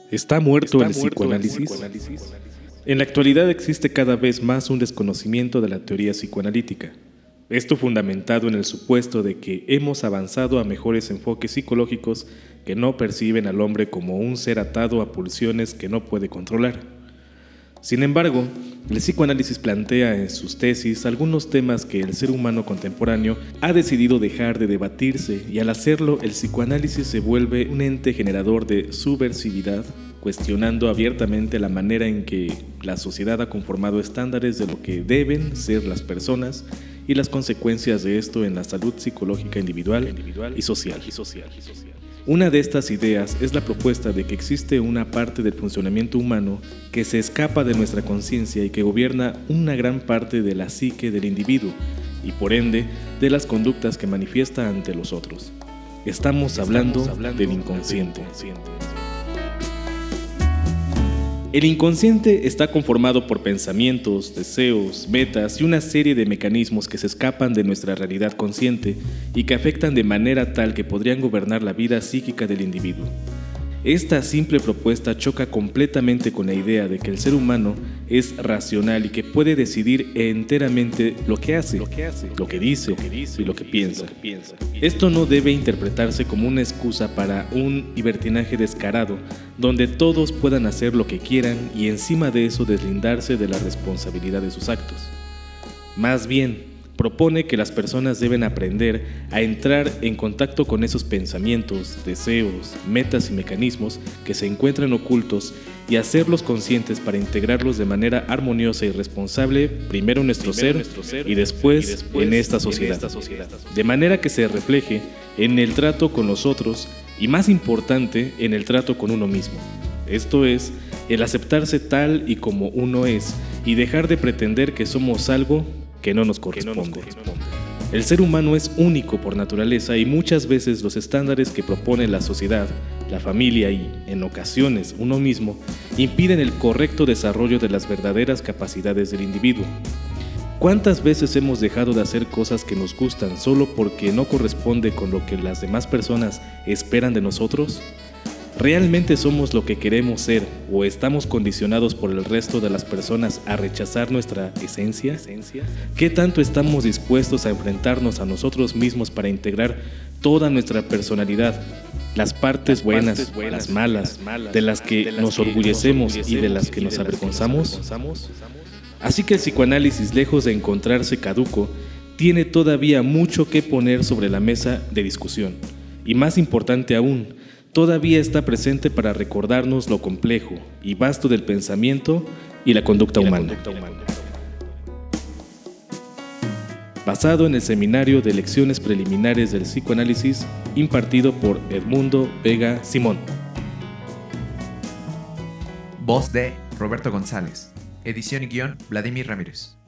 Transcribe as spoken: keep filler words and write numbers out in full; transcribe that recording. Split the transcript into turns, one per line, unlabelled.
¿Está muerto
¿Está
el
muerto
psicoanálisis?
el psicoanálisis?
En la actualidad existe cada vez más un desconocimiento de la teoría psicoanalítica. Esto fundamentado en el supuesto de que hemos avanzado a mejores enfoques psicológicos que no perciben al hombre como un ser atado a pulsiones que no puede controlar. Sin embargo, el psicoanálisis plantea en sus tesis algunos temas que el ser humano contemporáneo ha decidido dejar de debatirse, y al hacerlo el psicoanálisis se vuelve un ente generador de subversividad, cuestionando abiertamente la manera en que la sociedad ha conformado estándares de lo que deben ser las personas y las consecuencias de esto en la salud psicológica individual, individual y social. Y social, y social. Una de estas ideas es la propuesta de que existe una parte del funcionamiento humano que se escapa de nuestra conciencia y que gobierna una gran parte de la psique del individuo y por ende de las conductas que manifiesta ante los otros. Estamos, Estamos hablando, hablando del inconsciente. Del inconsciente. El inconsciente está conformado por pensamientos, deseos, metas y una serie de mecanismos que se escapan de nuestra realidad consciente y que afectan de manera tal que podrían gobernar la vida psíquica del individuo. Esta simple propuesta choca completamente con la idea de que el ser humano es racional y que puede decidir enteramente lo que hace, lo que, hace, lo que dice, lo que dice y lo que piensa. Lo que piensa. Esto no debe interpretarse como una excusa para un libertinaje descarado, donde todos puedan hacer lo que quieran y encima de eso deslindarse de la responsabilidad de sus actos. Más bien, propone que las personas deben aprender a entrar en contacto con esos pensamientos, deseos, metas y mecanismos que se encuentran ocultos y hacerlos conscientes para integrarlos de manera armoniosa y responsable, primero en nuestro, primero ser, nuestro ser y después, y después en, esta sociedad, en esta sociedad, de manera que se refleje en el trato con los otros y, más importante, en el trato con uno mismo. Esto es, el aceptarse tal y como uno es y dejar de pretender que somos algo que no nos corresponde. No nos corresponde. El ser humano es único por naturaleza y muchas veces los estándares que propone la sociedad, la familia y, en ocasiones, uno mismo, impiden el correcto desarrollo de las verdaderas capacidades del individuo. ¿Cuántas veces hemos dejado de hacer cosas que nos gustan solo porque no corresponde con lo que las demás personas esperan de nosotros? ¿Realmente somos lo que queremos ser o estamos condicionados por el resto de las personas a rechazar nuestra esencia? ¿Qué tanto estamos dispuestos a enfrentarnos a nosotros mismos para integrar toda nuestra personalidad, las partes, las buenas, partes buenas, las malas, las malas, de las que, de las nos, que orgullecemos nos orgullecemos y de las que, nos, de las avergonzamos? que nos avergonzamos? Así que el psicoanálisis, lejos de encontrarse caduco, tiene todavía mucho que poner sobre la mesa de discusión. Y más importante aún, todavía está presente para recordarnos lo complejo y vasto del pensamiento y la conducta, y la humana. conducta humana. Basado en el seminario de lecciones preliminares del psicoanálisis impartido por Edmundo Vega Simón.
Voz de Roberto González. Edición y guión Vladimir Ramírez.